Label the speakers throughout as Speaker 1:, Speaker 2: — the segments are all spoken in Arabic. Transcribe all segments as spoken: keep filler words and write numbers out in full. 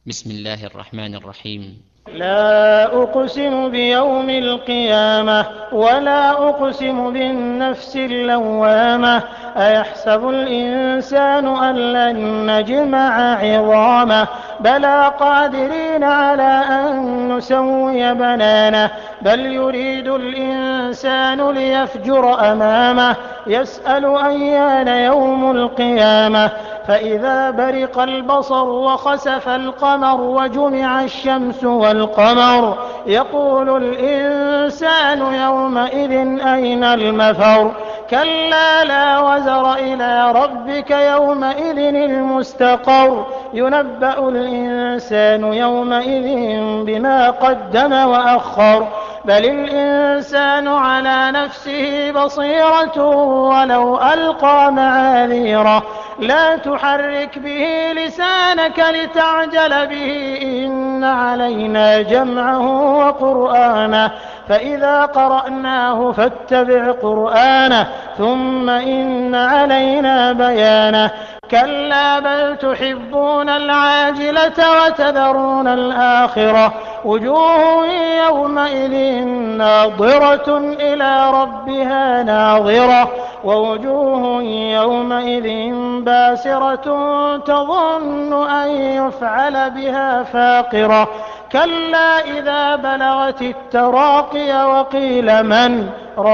Speaker 1: بسم الله الرحمن الرحيم.
Speaker 2: لا أقسم بيوم القيامة ولا أقسم بالنفس اللوامة أيحسب الإنسان أن لن نجمع عظامه بلى قادرين على أن نسوي بنانه بل يريد الإنسان ليفجر أمامه يسأل أيان يوم القيامة فإذا برق البصر وخسف القمر وجمع الشمس والقمر يقول الإنسان يومئذ أين المفر كلا لا وزر إلى ربك يومئذ المستقر ينبأ الإنسان يومئذ بما قدم وأخر بل الإنسان على نفسه بصيرة ولو ألقى معاذيره لا تحرك به لسانك لتعجل به إن علينا جمعه وقرآنه فإذا قرأناه فاتبع قرآنه ثم إن علينا بيانه كلا بل تحبون العاجلة وتذرون الآخرة وجوه يومئذ ناظرة إلى ربها ناظرة ووجوه يومئذ باسرة تظن أن يفعل بها فاقرة كلا إذا بلغت التراقي وقيل من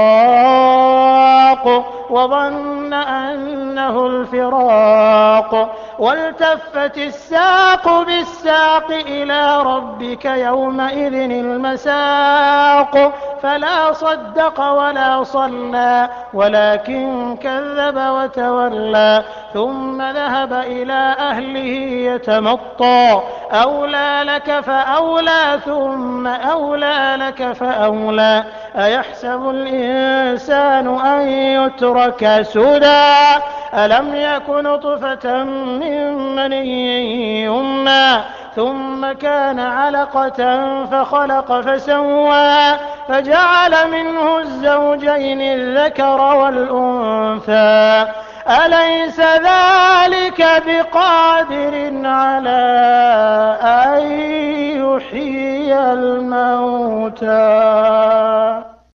Speaker 2: راق وظن أنه الفراق والتفت الساق بالساق إلى ربك يومئذ المساق فلا صدق ولا صلى ولكن كذب وتولى ثم ذهب إلى أهله يتمطى أولى لك فأولى ثم أولى لك فأولى أيحسب الإنسان أن يترك سدى ألم يك نطفة من مني يمنى ثم كان علقة فخلق فسوى فجعل منه الزوجين الذكر والأنثى أليس ذلك بقادر على أن يحيي الموتى